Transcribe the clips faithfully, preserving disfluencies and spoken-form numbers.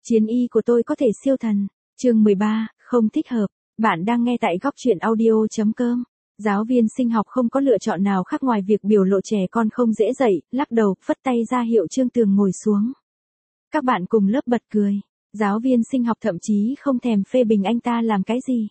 Chiến y của tôi có thể siêu thần. Chương mười ba, không thích hợp. Bạn đang nghe tại góc truyện audio chấm com. Giáo viên sinh học không có lựa chọn nào khác ngoài việc biểu lộ trẻ con không dễ dạy, lắc đầu, phất tay ra hiệu Trương Tường ngồi xuống. Các bạn cùng lớp bật cười. Giáo viên sinh học thậm chí không thèm phê bình anh ta làm cái gì.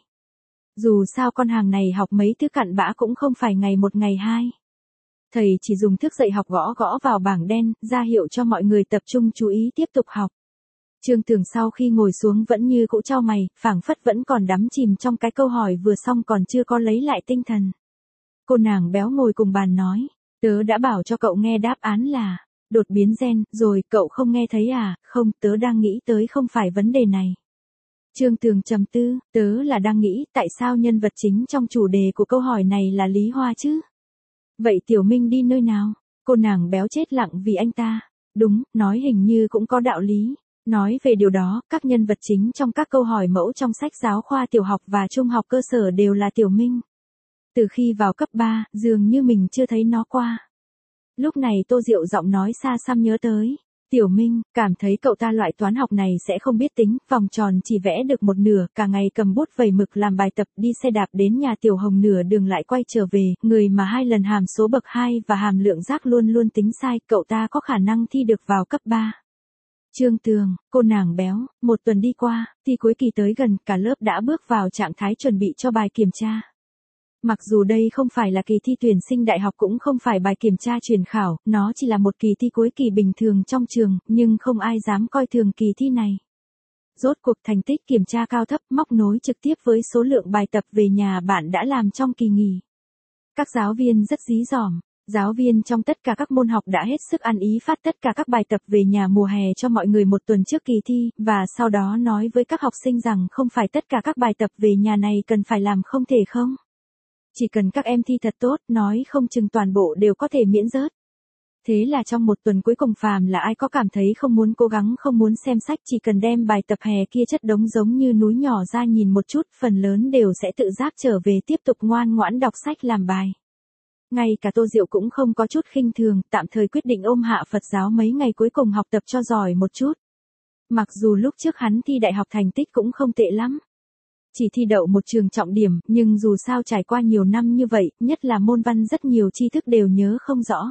Dù sao con hàng này học mấy thứ cặn bã cũng không phải ngày một ngày hai. Thầy chỉ dùng thước dạy học gõ gõ vào bảng đen, ra hiệu cho mọi người tập trung chú ý tiếp tục học. Trương Tường sau khi ngồi xuống vẫn như cũ chau mày, phảng phất vẫn còn đắm chìm trong cái câu hỏi vừa xong còn chưa có lấy lại tinh thần. Cô nàng béo ngồi cùng bàn nói, tớ đã bảo cho cậu nghe đáp án là đột biến gen, rồi cậu không nghe thấy à? Không, tớ đang nghĩ tới không phải vấn đề này. Trương Tường trầm tư, tớ là đang nghĩ tại sao nhân vật chính trong chủ đề của câu hỏi này là Lý Hoa chứ? Vậy Tiểu Minh đi nơi nào? Cô nàng béo chết lặng vì anh ta. Đúng, nói hình như cũng có đạo lý. Nói về điều đó, các nhân vật chính trong các câu hỏi mẫu trong sách giáo khoa tiểu học và trung học cơ sở đều là Tiểu Minh. Từ khi vào cấp ba, dường như mình chưa thấy nó qua. Lúc này Tô Diệu giọng nói xa xăm nhớ tới. Tiểu Minh, cảm thấy cậu ta loại toán học này sẽ không biết tính, vòng tròn chỉ vẽ được một nửa, cả ngày cầm bút vẩy mực làm bài tập, đi xe đạp đến nhà Tiểu Hồng nửa đường lại quay trở về, người mà hai lần hàm số bậc hai và hàm lượng giác luôn luôn tính sai, cậu ta có khả năng thi được vào cấp ba. Trương Tường, cô nàng béo, một tuần đi qua, thi cuối kỳ tới gần, cả lớp đã bước vào trạng thái chuẩn bị cho bài kiểm tra. Mặc dù đây không phải là kỳ thi tuyển sinh đại học cũng không phải bài kiểm tra truyền khảo, nó chỉ là một kỳ thi cuối kỳ bình thường trong trường, nhưng không ai dám coi thường kỳ thi này. Rốt cuộc thành tích kiểm tra cao thấp móc nối trực tiếp với số lượng bài tập về nhà bạn đã làm trong kỳ nghỉ. Các giáo viên rất dí dỏm. Giáo viên trong tất cả các môn học đã hết sức ăn ý phát tất cả các bài tập về nhà mùa hè cho mọi người một tuần trước kỳ thi, và sau đó nói với các học sinh rằng không phải tất cả các bài tập về nhà này cần phải làm không thể không. Chỉ cần các em thi thật tốt, nói không chừng toàn bộ đều có thể miễn rớt. Thế là trong một tuần cuối cùng phàm là ai có cảm thấy không muốn cố gắng không muốn xem sách chỉ cần đem bài tập hè kia chất đống giống như núi nhỏ ra nhìn một chút, phần lớn đều sẽ tự giác trở về tiếp tục ngoan ngoãn đọc sách làm bài. Ngay cả Tô Diệu cũng không có chút khinh thường, tạm thời quyết định ôm hạ Phật giáo mấy ngày cuối cùng học tập cho giỏi một chút. Mặc dù lúc trước hắn thi đại học thành tích cũng không tệ lắm. Chỉ thi đậu một trường trọng điểm, nhưng dù sao trải qua nhiều năm như vậy, nhất là môn văn rất nhiều tri thức đều nhớ không rõ.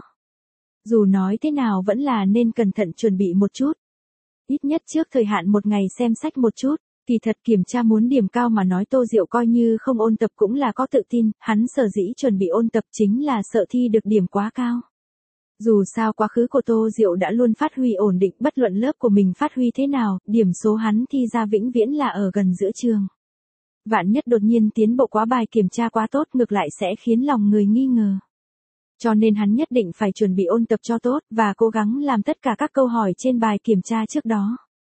Dù nói thế nào vẫn là nên cẩn thận chuẩn bị một chút. Ít nhất trước thời hạn một ngày xem sách một chút. Kỳ thật kiểm tra muốn điểm cao mà nói Tô Diệu coi như không ôn tập cũng là có tự tin, hắn sở dĩ chuẩn bị ôn tập chính là sợ thi được điểm quá cao. Dù sao quá khứ của Tô Diệu đã luôn phát huy ổn định bất luận lớp của mình phát huy thế nào, điểm số hắn thi ra vĩnh viễn là ở gần giữa trường. Vạn nhất đột nhiên tiến bộ quá bài kiểm tra quá tốt ngược lại sẽ khiến lòng người nghi ngờ. Cho nên hắn nhất định phải chuẩn bị ôn tập cho tốt và cố gắng làm tất cả các câu hỏi trên bài kiểm tra trước đó.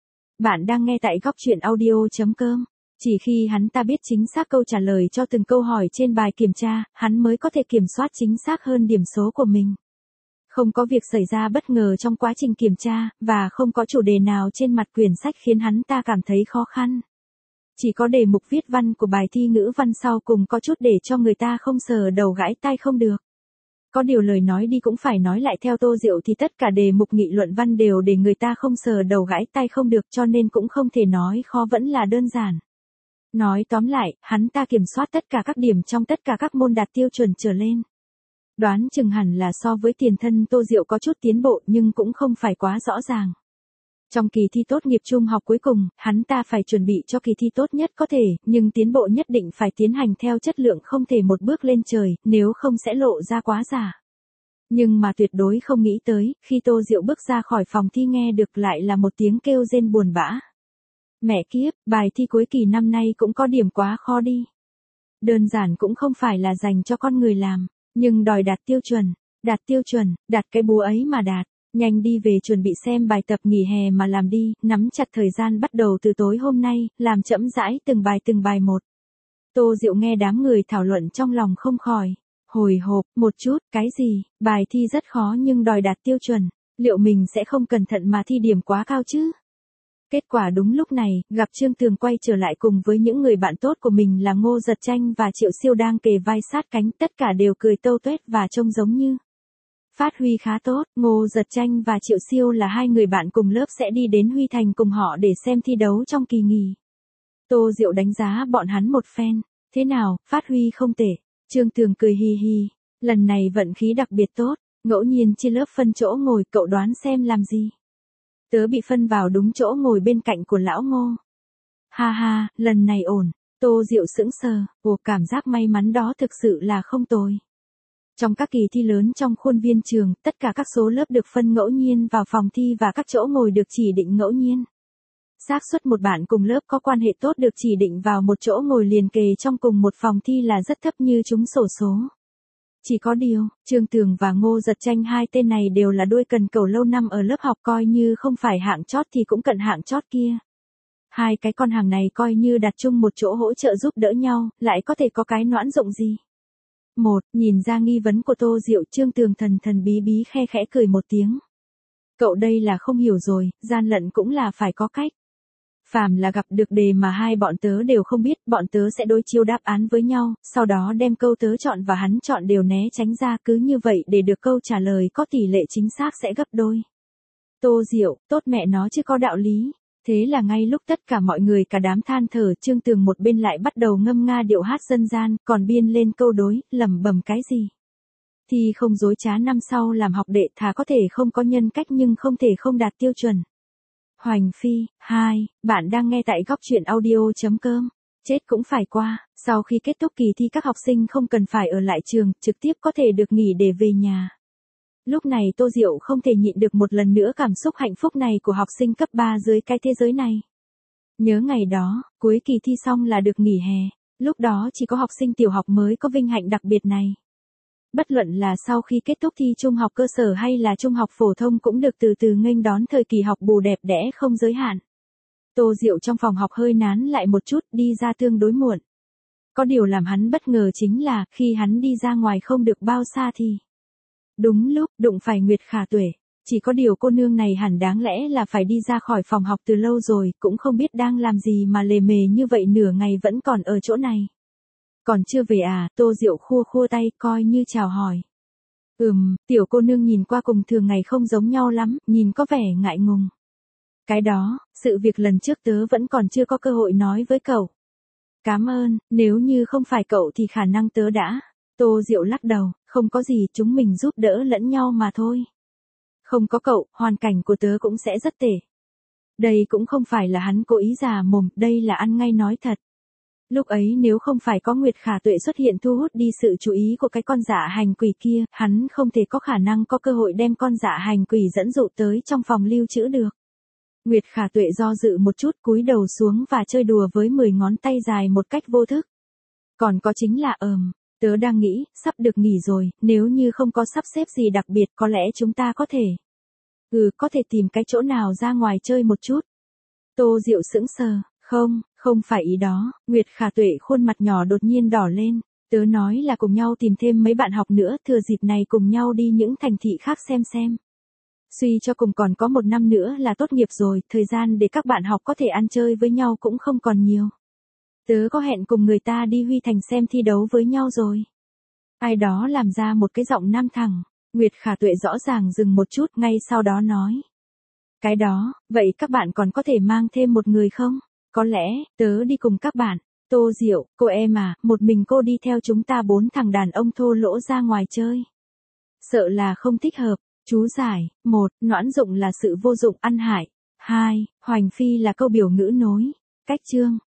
Bạn đang nghe tại góc truyện audio chấm com. Chỉ khi hắn ta biết chính xác câu trả lời cho từng câu hỏi trên bài kiểm tra, hắn mới có thể kiểm soát chính xác hơn điểm số của mình. Không có việc xảy ra bất ngờ trong quá trình kiểm tra, và không có chủ đề nào trên mặt quyển sách khiến hắn ta cảm thấy khó khăn. Chỉ có đề mục viết văn của bài thi ngữ văn sau cùng có chút để cho người ta không sờ đầu gãi tai không được. Có điều lời nói đi cũng phải nói lại theo Tô Diệu thì tất cả đề mục nghị luận văn đều để người ta không sờ đầu gãi tai không được cho nên cũng không thể nói khó vẫn là đơn giản. Nói tóm lại, hắn ta kiểm soát tất cả các điểm trong tất cả các môn đạt tiêu chuẩn trở lên. Đoán chừng hẳn là so với tiền thân Tô Diệu có chút tiến bộ nhưng cũng không phải quá rõ ràng. Trong kỳ thi tốt nghiệp trung học cuối cùng, hắn ta phải chuẩn bị cho kỳ thi tốt nhất có thể, nhưng tiến bộ nhất định phải tiến hành theo chất lượng không thể một bước lên trời, nếu không sẽ lộ ra quá giả. Nhưng mà tuyệt đối không nghĩ tới, khi Tô Diệu bước ra khỏi phòng thi nghe được lại là một tiếng kêu rên buồn bã. Mẹ kiếp, bài thi cuối kỳ năm nay cũng có điểm quá khó đi. Đơn giản cũng không phải là dành cho con người làm, nhưng đòi đạt tiêu chuẩn, đạt tiêu chuẩn, đạt cái búa ấy mà đạt. Nhanh đi về chuẩn bị xem bài tập nghỉ hè mà làm đi, nắm chặt thời gian bắt đầu từ tối hôm nay, làm chậm rãi từng bài từng bài một. Tô Diệu nghe đám người thảo luận trong lòng không khỏi hồi hộp một chút, cái gì, bài thi rất khó nhưng đòi đạt tiêu chuẩn, liệu mình sẽ không cẩn thận mà thi điểm quá cao chứ? Kết quả đúng lúc này, gặp Trương Tường quay trở lại cùng với những người bạn tốt của mình là Ngô Giật Tranh và Triệu Siêu đang kề vai sát cánh, tất cả đều cười tâu tuét và trông giống như Phát huy khá tốt, Ngô Giật Tranh và Triệu Siêu là hai người bạn cùng lớp sẽ đi đến Huy Thành cùng họ để xem thi đấu trong kỳ nghỉ. Tô Diệu đánh giá bọn hắn một phen. Thế nào, phát huy không tệ. Trương Tường cười hì hì. Lần này vận khí đặc biệt tốt, ngẫu nhiên chia lớp phân chỗ ngồi, cậu đoán xem làm gì. Tớ bị phân vào đúng chỗ ngồi bên cạnh của lão Ngô. Ha ha, lần này ổn. Tô Diệu sững sờ, ồ, cảm giác may mắn đó thực sự là không tồi. Trong các kỳ thi lớn trong khuôn viên trường, tất cả các số lớp được phân ngẫu nhiên vào phòng thi và các chỗ ngồi được chỉ định ngẫu nhiên. Xác suất một bạn cùng lớp có quan hệ tốt được chỉ định vào một chỗ ngồi liền kề trong cùng một phòng thi là rất thấp như trúng xổ số. Chỉ có điều, Trương Tường và Ngô Giật Tranh, hai tên này đều là đuôi cần cẩu lâu năm ở lớp học, coi như không phải hạng chót thì cũng cận hạng chót kia. Hai cái con hàng này coi như đặt chung một chỗ hỗ trợ giúp đỡ nhau, lại có thể có cái noãn dụng gì. Một, nhìn ra nghi vấn của Tô Diệu, Trương Tường thần thần bí bí khe khẽ cười một tiếng. Cậu đây là không hiểu rồi, gian lận cũng là phải có cách. Phàm là gặp được đề mà hai bọn tớ đều không biết, bọn tớ sẽ đối chiếu đáp án với nhau, sau đó đem câu tớ chọn và hắn chọn đều né tránh ra, cứ như vậy để được câu trả lời có tỷ lệ chính xác sẽ gấp đôi. Tô Diệu, tốt mẹ nó chứ có đạo lý. Thế là ngay lúc tất cả mọi người cả đám than thở, Trương Tường một bên lại bắt đầu ngâm nga điệu hát dân gian, còn biên lên câu đối, lẩm bẩm cái gì. Thì không dối trá năm sau làm học đệ, thà có thể không có nhân cách nhưng không thể không đạt tiêu chuẩn. Hoành Phi, hai, bạn đang nghe tại góc truyện audio chấm com. Chết cũng phải qua, sau khi kết thúc kỳ thi các học sinh không cần phải ở lại trường, trực tiếp có thể được nghỉ để về nhà. Lúc này Tô Diệu không thể nhịn được một lần nữa cảm xúc hạnh phúc này của học sinh cấp ba dưới cái thế giới này. Nhớ ngày đó, cuối kỳ thi xong là được nghỉ hè, lúc đó chỉ có học sinh tiểu học mới có vinh hạnh đặc biệt này. Bất luận là sau khi kết thúc thi trung học cơ sở hay là trung học phổ thông cũng được từ từ nghênh đón thời kỳ học bù đẹp đẽ không giới hạn. Tô Diệu trong phòng học hơi nán lại một chút, đi ra tương đối muộn. Có điều làm hắn bất ngờ chính là, khi hắn đi ra ngoài không được bao xa thì đúng lúc, đụng phải Nguyệt Khả Tuệ. Chỉ có điều cô nương này hẳn đáng lẽ là phải đi ra khỏi phòng học từ lâu rồi, cũng không biết đang làm gì mà lề mề như vậy nửa ngày vẫn còn ở chỗ này. Còn chưa về à, Tô Diệu khua khua tay, coi như chào hỏi. Ừm, tiểu cô nương nhìn qua cùng thường ngày không giống nhau lắm, nhìn có vẻ ngại ngùng. Cái đó, sự việc lần trước tớ vẫn còn chưa có cơ hội nói với cậu. Cảm ơn, nếu như không phải cậu thì khả năng tớ đã. Tô Diệu lắc đầu, không có gì, chúng mình giúp đỡ lẫn nhau mà thôi. Không có cậu, hoàn cảnh của tớ cũng sẽ rất tệ. Đây cũng không phải là hắn cố ý già mồm, đây là ăn ngay nói thật. Lúc ấy nếu không phải có Nguyệt Khả Tuệ xuất hiện thu hút đi sự chú ý của cái con dạ hành quỷ kia, hắn không thể có khả năng có cơ hội đem con dạ hành quỷ dẫn dụ tới trong phòng lưu trữ được. Nguyệt Khả Tuệ do dự một chút, cúi đầu xuống và chơi đùa với mười ngón tay dài một cách vô thức. Còn có chính là ờm, tớ đang nghĩ, sắp được nghỉ rồi, nếu như không có sắp xếp gì đặc biệt có lẽ chúng ta có thể. Ừ, có thể tìm cái chỗ nào ra ngoài chơi một chút. Tô Diệu sững sờ, không, không phải ý đó. Nguyệt Khả Tuệ khuôn mặt nhỏ đột nhiên đỏ lên. Tớ nói là cùng nhau tìm thêm mấy bạn học nữa, thừa dịp này cùng nhau đi những thành thị khác xem xem. Suy cho cùng còn có một năm nữa là tốt nghiệp rồi, thời gian để các bạn học có thể ăn chơi với nhau cũng không còn nhiều. Tớ có hẹn cùng người ta đi Huy Thành xem thi đấu với nhau rồi. Ai đó làm ra một cái giọng nam thẳng. Nguyệt Khả Tuệ rõ ràng dừng một chút, ngay sau đó nói. Cái đó, vậy các bạn còn có thể mang thêm một người không? Có lẽ, tớ đi cùng các bạn. Tô Diệu, cô em à, một mình cô đi theo chúng ta bốn thằng đàn ông thô lỗ ra ngoài chơi. Sợ là không thích hợp. Chú giải, một, noãn dụng là sự vô dụng ăn hại. Hai, hoành phi là câu biểu ngữ nối. Cách chương.